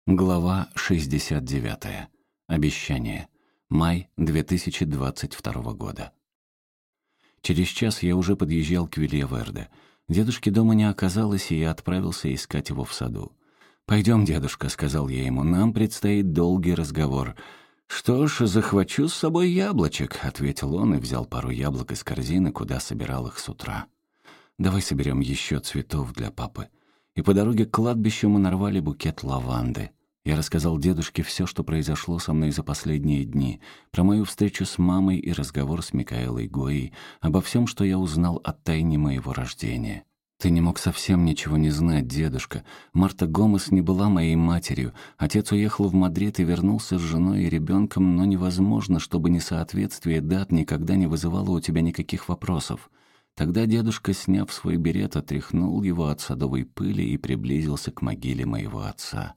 Глава 69. Обещание. Май 2022 года. Через час я уже подъезжал к Вильяверде. Дедушки дома не оказалось, и я отправился искать его в саду. «Пойдем, дедушка», — сказал я ему, — «нам предстоит долгий разговор». «Что ж, захвачу с собой яблочек», — ответил он и взял пару яблок из корзины, куда собирал их с утра. «Давай соберем еще цветов для папы». И по дороге к кладбищу мы нарвали букет лаванды. Я рассказал дедушке все, что произошло со мной за последние дни, про мою встречу с мамой и разговор с Микаэлой Гоей, обо всем, что я узнал о тайне моего рождения. «Ты не мог совсем ничего не знать, дедушка. Марта Гомес не была моей матерью. Отец уехал в Мадрид и вернулся с женой и ребенком, но невозможно, чтобы несоответствие дат никогда не вызывало у тебя никаких вопросов». Тогда дедушка, сняв свой берет, отряхнул его от садовой пыли и приблизился к могиле моего отца.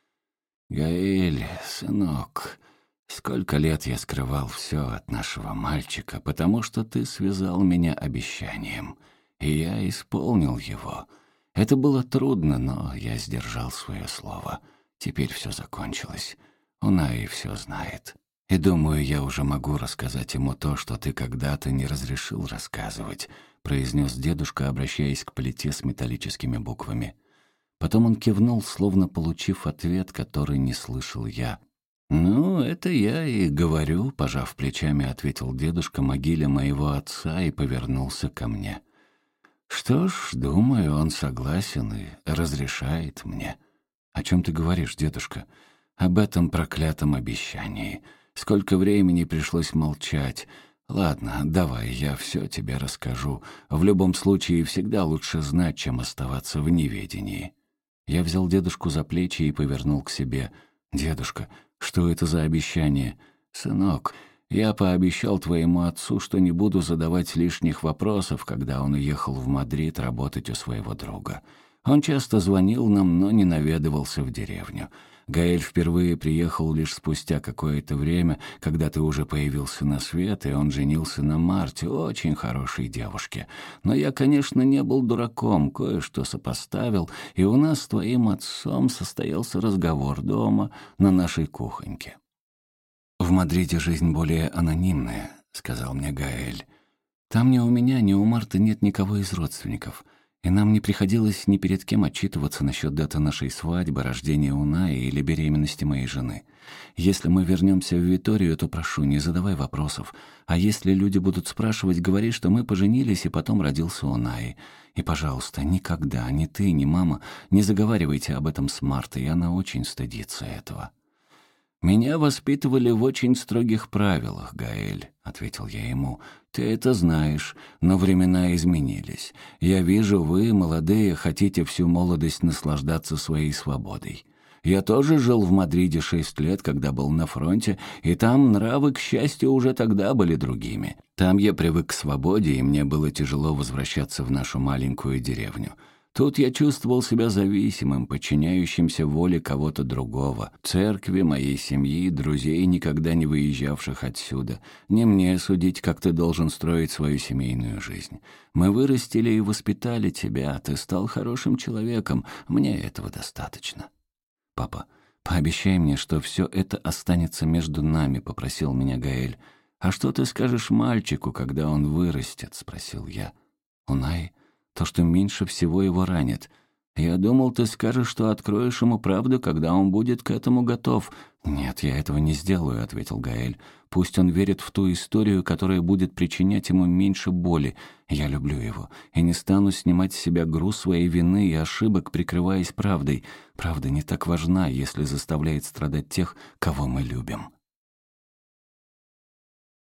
«Гаэль, сынок, сколько лет я скрывал все от нашего мальчика, потому что ты связал меня обещанием, и я исполнил его. Это было трудно, но я сдержал свое слово. Теперь все закончилось. Унай все знает. И думаю, я уже могу рассказать ему то, что ты когда-то не разрешил рассказывать», — произнес дедушка, обращаясь к плите с металлическими буквами. Потом он кивнул, словно получив ответ, который не слышал я. «Ну, это я и говорю», — пожав плечами, ответил дедушка могиле моего отца и повернулся ко мне. «Что ж, думаю, он согласен и разрешает мне». «О чем ты говоришь, дедушка?» «Об этом проклятом обещании. Сколько времени пришлось молчать. Ладно, давай, я все тебе расскажу. В любом случае, всегда лучше знать, чем оставаться в неведении». Я взял дедушку за плечи и повернул к себе. «Дедушка, что это за обещание?» «Сынок, я пообещал твоему отцу, что не буду задавать лишних вопросов, когда он уехал в Мадрид работать у своего друга. Он часто звонил нам, но не наведывался в деревню. Гаэль впервые приехал лишь спустя какое-то время, когда ты уже появился на свет, и он женился на Марте, очень хорошей девушке. Но я, конечно, не был дураком, кое-что сопоставил, и у нас с твоим отцом состоялся разговор дома на нашей кухоньке». «В Мадриде жизнь более анонимная», — сказал мне Гаэль. «Там ни у меня, ни у Марты нет никого из родственников». И нам не приходилось ни перед кем отчитываться насчет даты нашей свадьбы, рождения Унаи или беременности моей жены. Если мы вернемся в Виторию, то прошу, не задавай вопросов. А если люди будут спрашивать, говори, что мы поженились, и потом родился Унаи. И, пожалуйста, никогда ни ты, ни мама не заговаривайте об этом с Мартой, она очень стыдится этого». «Меня воспитывали в очень строгих правилах, Гаэль», — ответил я ему. «Ты это знаешь, но времена изменились. Я вижу, вы, молодые, хотите всю молодость наслаждаться своей свободой. Я тоже жил в Мадриде 6 лет, когда был на фронте, и там нравы, к счастью, уже тогда были другими. Там я привык к свободе, и мне было тяжело возвращаться в нашу маленькую деревню. Тут я чувствовал себя зависимым, подчиняющимся воле кого-то другого, церкви, моей семьи, друзей, никогда не выезжавших отсюда. Не мне судить, как ты должен строить свою семейную жизнь. Мы вырастили и воспитали тебя, ты стал хорошим человеком, мне этого достаточно». «Папа, пообещай мне, что все это останется между нами», — попросил меня Гаэль. «А что ты скажешь мальчику, когда он вырастет?» — спросил я. «Унай, то, что меньше всего его ранит. Я думал, ты скажешь, что откроешь ему правду, когда он будет к этому готов». «Нет, я этого не сделаю», — ответил Гаэль. «Пусть он верит в ту историю, которая будет причинять ему меньше боли. Я люблю его и не стану снимать с себя груз своей вины и ошибок, прикрываясь правдой. Правда не так важна, если заставляет страдать тех, кого мы любим».